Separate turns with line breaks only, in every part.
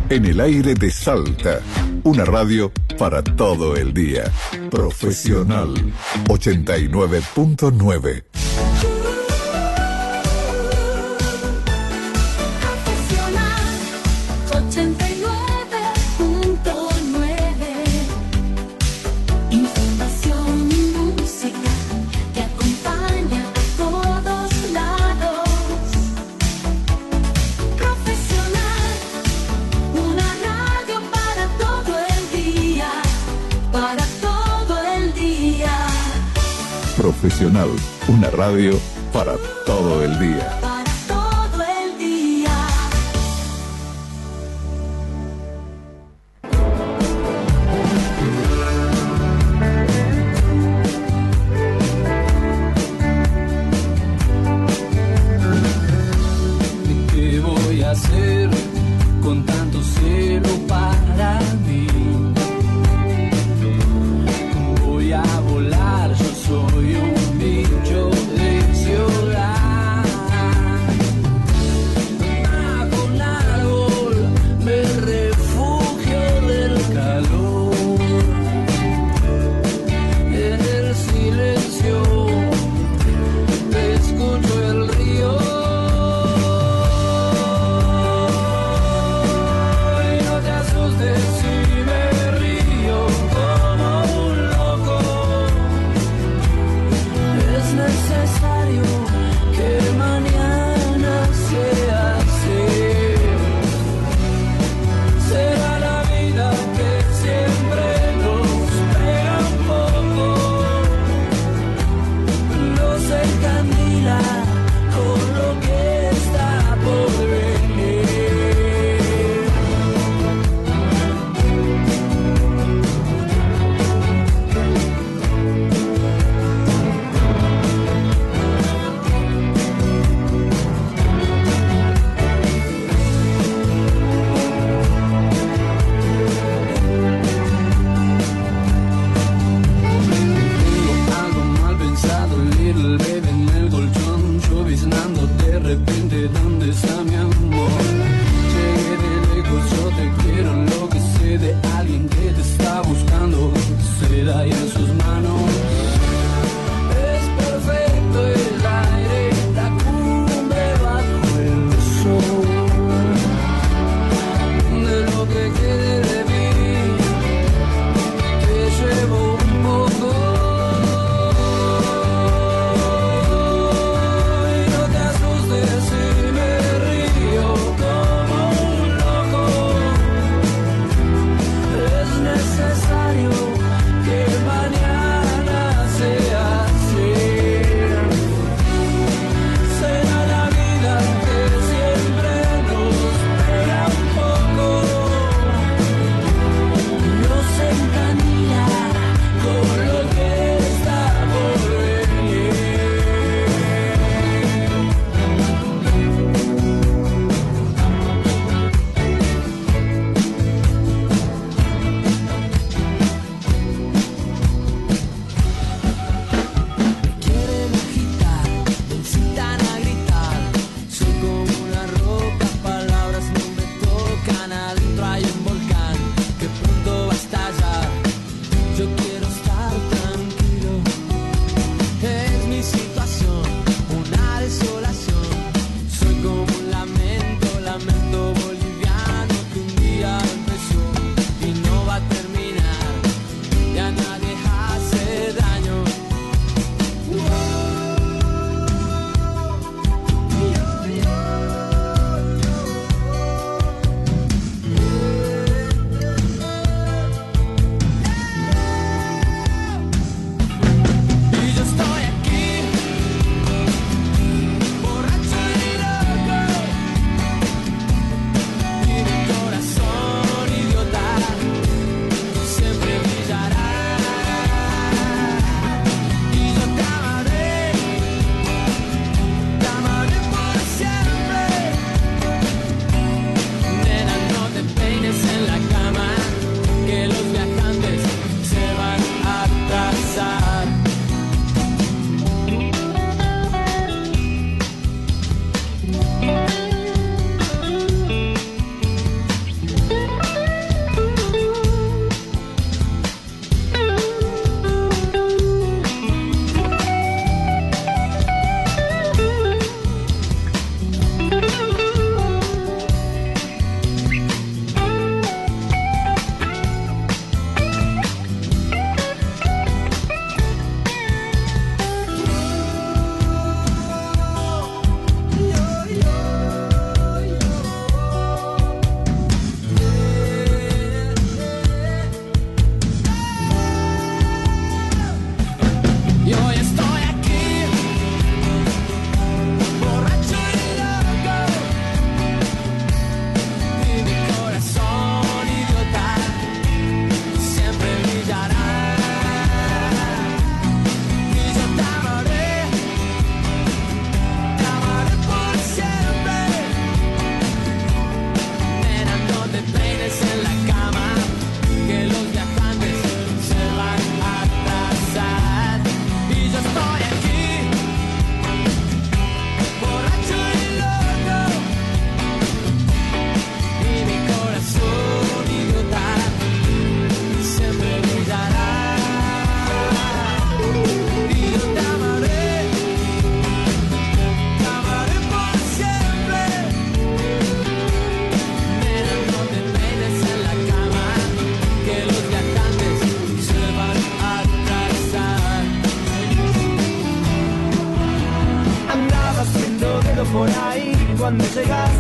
En el aire de Salta, una radio para todo el día. Profesional 89.9. Profesional, una radio para todo el día.
Para todo el día.
¿Qué voy a hacer con tanto cielo para mí? Voy a volar, yo soy un bicho de ciudad.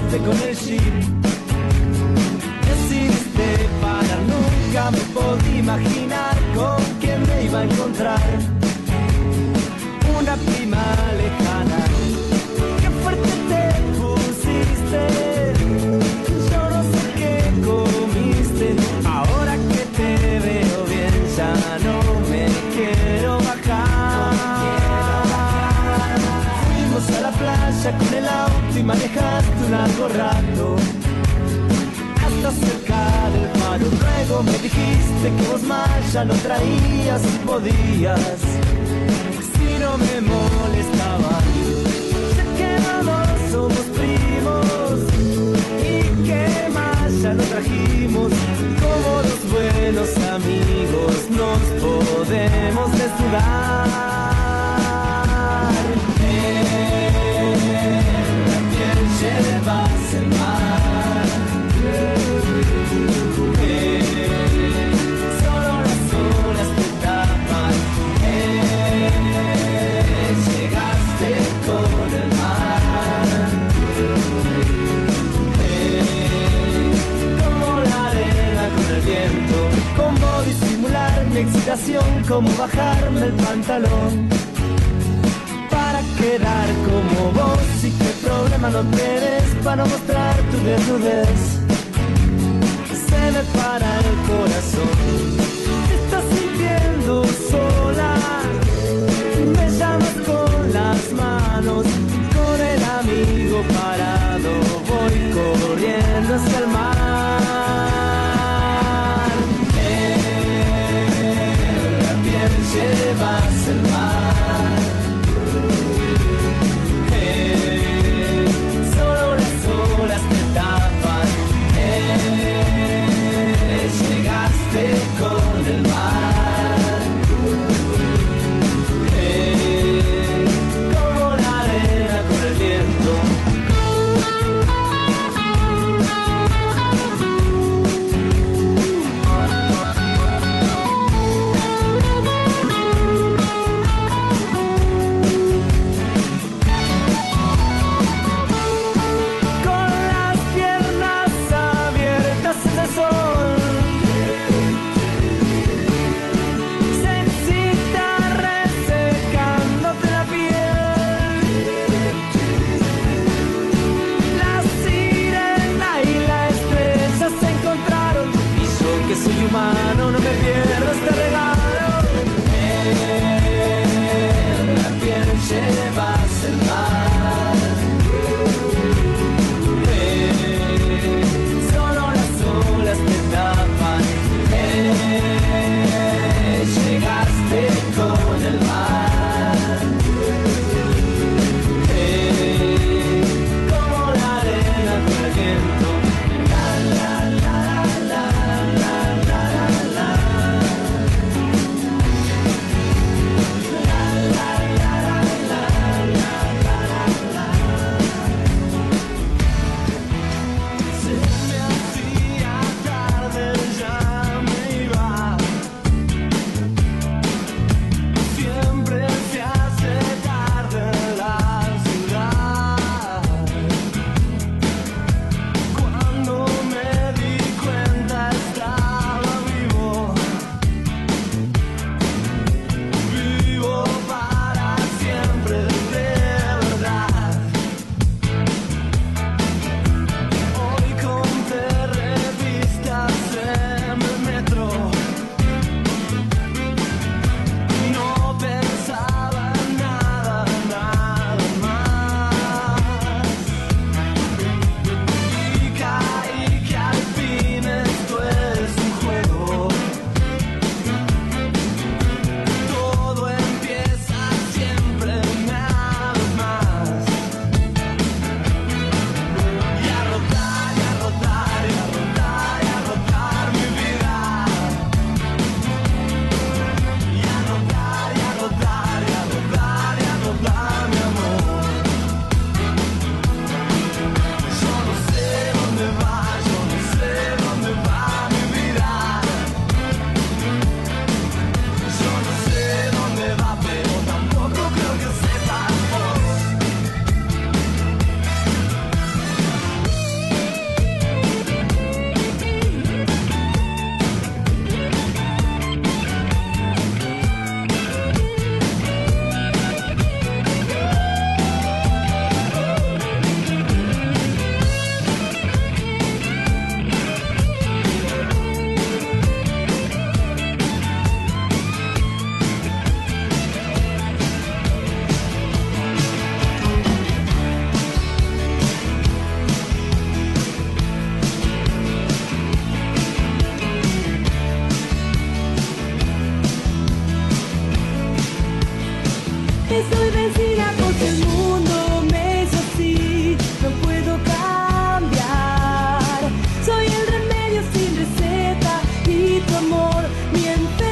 llegaste con el jeep. Decidiste parar, nunca me podía imaginar con quién me iba a encontrar. Una prima lejana, qué fuerte te pusiste. Yo no sé qué comiste, ahora que te veo bien ya no me quiero bajar. Fuimos a la playa con el auto y manejaste un largo rato hasta cerca del faro. Luego me dijiste que vos más ya no traías y podías, si no me molestaba, ya que vamos somos primos. Y que más ya no trajimos, como los buenos amigos nos podemos desnudar. La piel llevas el mar, solo las olas te tapan. Llegaste con el mar, como la arena con el viento. Cómo disimular mi excitación, cómo bajarme el pantalón para quedar como vos. Y qué problema no tienes para mostrar tu desnudez. Se me para el corazón, te estás sintiendo sola. Me llamas con las manos, con el amigo parado, voy corriendo hacia el mar. La piel llevas el mar, solo las olas te tapan. Llegaste con el mar, como la arena con el viento. Con las piernas abiertas en el sol, se excita resecándote la piel. La sirena y la estrella se encontraron, y yo que soy humano no me pierdo este regalo. La piel llevas el mar, solo las olas te tapan. Llegaste con el mar, como la arena con el viento. La la la la la la la la.
Estoy vencida porque el mundo me hizo así, no puedo cambiar. Soy el remedio sin receta y tu amor mi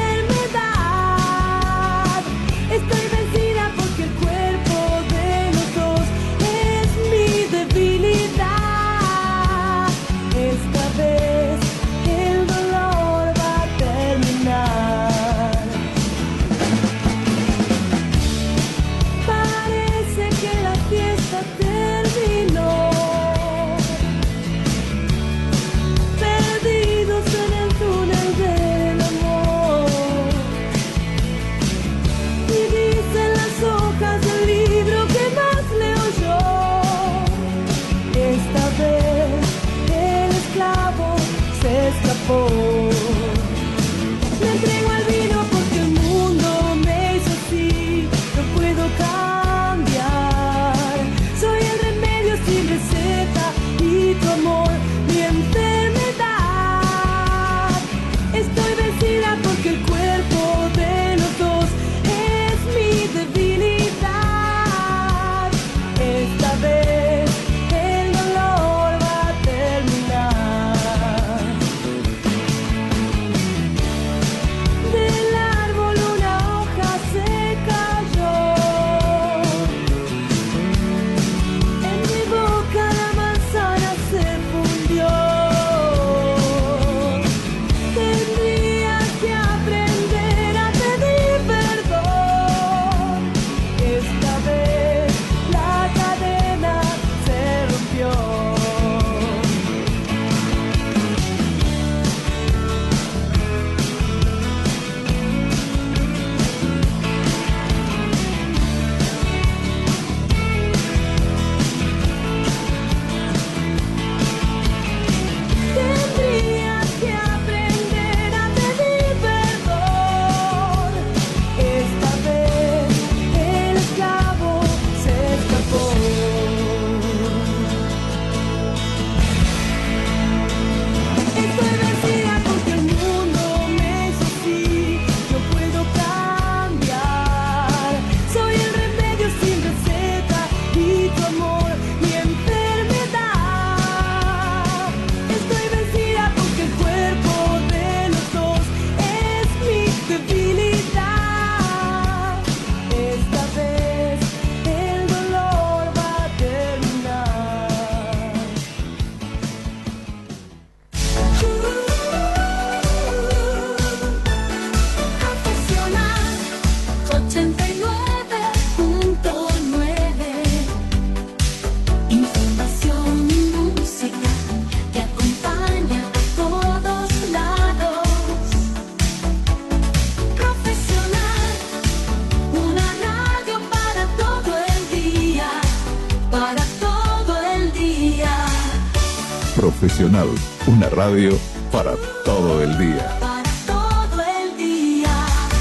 enfermedad. Estoy vencida porque el cuerpo de los dos es mi debilidad. Esta vez el dolor va a terminar. Parece que la fiesta terminó, perdidos en el túnel del amor. Y dicen las hojas del libro que más leo yo. Esta vez el esclavo se escapó. Me entrego al vino porque el mundo me hizo así, no puedo cambiar. Soy el remedio sin receta y tu amor mi enfermedad. Estoy vencida porque el cuerpo de los dos es mi debilidad. Esta vez el dolor va a terminar. Del árbol una hoja se cayó. En mi boca la manzana se fundió. Tendría que aprender a pedir perdón. Esta vez la cadena se rompió. Tendría que aprender a pedir perdón. Esta vez el esclavo se escapó. Estoy vencida porque el mundo me hizo así, no puedo cambiar. Soy el remedio sin receta y tu amor mi enfermedad. Estoy vencida porque el cuerpo de los dos es mi debilidad. Esta vez el dolor va a terminar.
Profesional 89.9. Información y música que acompaña a todos lados. Profesional, una radio para todo el día, para todo el día,
Profesional, una radio para todo el día.
para todo el día.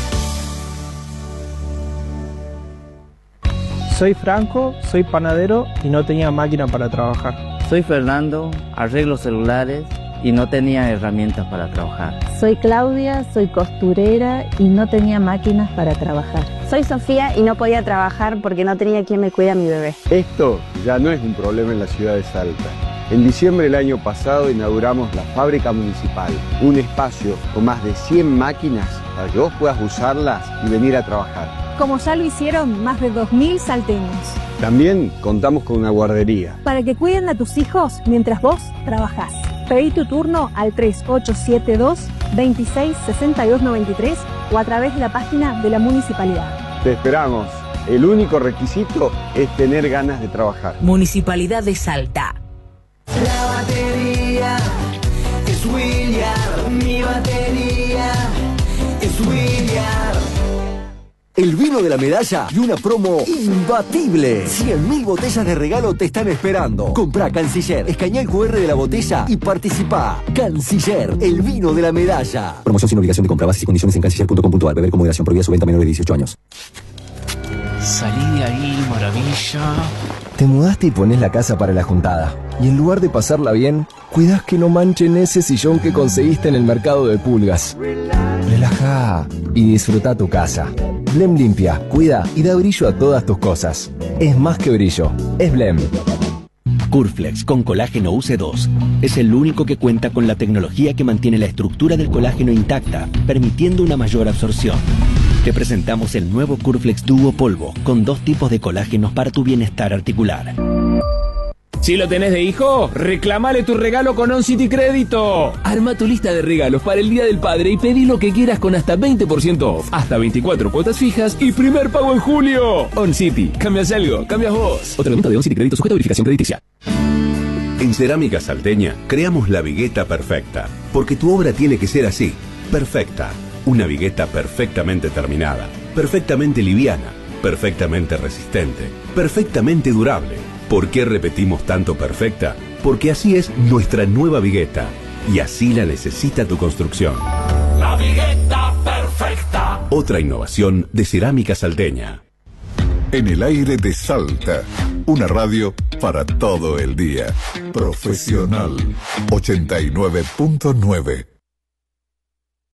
Soy Franco, soy panadero y no tenía máquina para trabajar.
Soy Fernando, arreglo celulares y no tenía herramientas para trabajar.
Soy Claudia, soy costurera y no tenía máquinas para trabajar.
Soy Sofía y no podía trabajar porque no tenía quien me cuide a mi bebé.
Esto ya no es un problema en la ciudad de Salta. En diciembre del año pasado inauguramos la Fábrica Municipal, un espacio con más de 100 máquinas para que vos puedas usarlas y venir a trabajar.
Como ya lo hicieron más de 2.000 salteños.
También contamos con una guardería.
Para que cuiden a tus hijos mientras vos trabajás. Pedí tu turno al 3872-266293 o a través de la página de la municipalidad.
Te esperamos. El único requisito es tener ganas de trabajar.
Municipalidad de Salta.
La batería es William, mi batería es William.
El vino de la medalla y una promo imbatible. 100.000 botellas de regalo te están esperando. Comprá Canciller, escaneá el QR de la botella y participá. Canciller, el vino de la medalla.
Promoción sin obligación de compra. Bases y condiciones en canciller.com.ar. Beber con moderación. Prohibida su venta a menores de 18 años.
Salí de ahí, maravilla.
Te mudaste y pones la casa para la juntada. Y en lugar de pasarla bien, cuidás que no manchen ese sillón que conseguiste en el mercado de pulgas. Relajá y disfruta tu casa. Blem limpia, cuida y da brillo a todas tus cosas. Es más que brillo, es Blem.
Curflex con colágeno UC2 es el único que cuenta con la tecnología que mantiene la estructura del colágeno intacta, permitiendo una mayor absorción. Te presentamos el nuevo Curflex Duo Polvo con 2 tipos de colágenos para tu bienestar articular.
Si lo tenés de hijo, reclamale tu regalo con OnCity Crédito. Arma tu lista de regalos para el Día del Padre y pedí lo que quieras con hasta 20% off, hasta 24 cuotas fijas y primer pago en julio. OnCity, cambias algo, cambias vos. Otra venta de OnCity Crédito sujeta a verificación crediticia.
En Cerámica Salteña creamos la vigueta perfecta, porque tu obra tiene que ser así, perfecta. Una vigueta perfectamente terminada, perfectamente liviana, perfectamente resistente, perfectamente durable. ¿Por qué repetimos tanto perfecta? Porque así es nuestra nueva vigueta y así la necesita tu construcción.
La vigueta perfecta.
Otra innovación de Cerámica Salteña.
En el aire de Salta, una radio para todo el día. Profesional 89.9.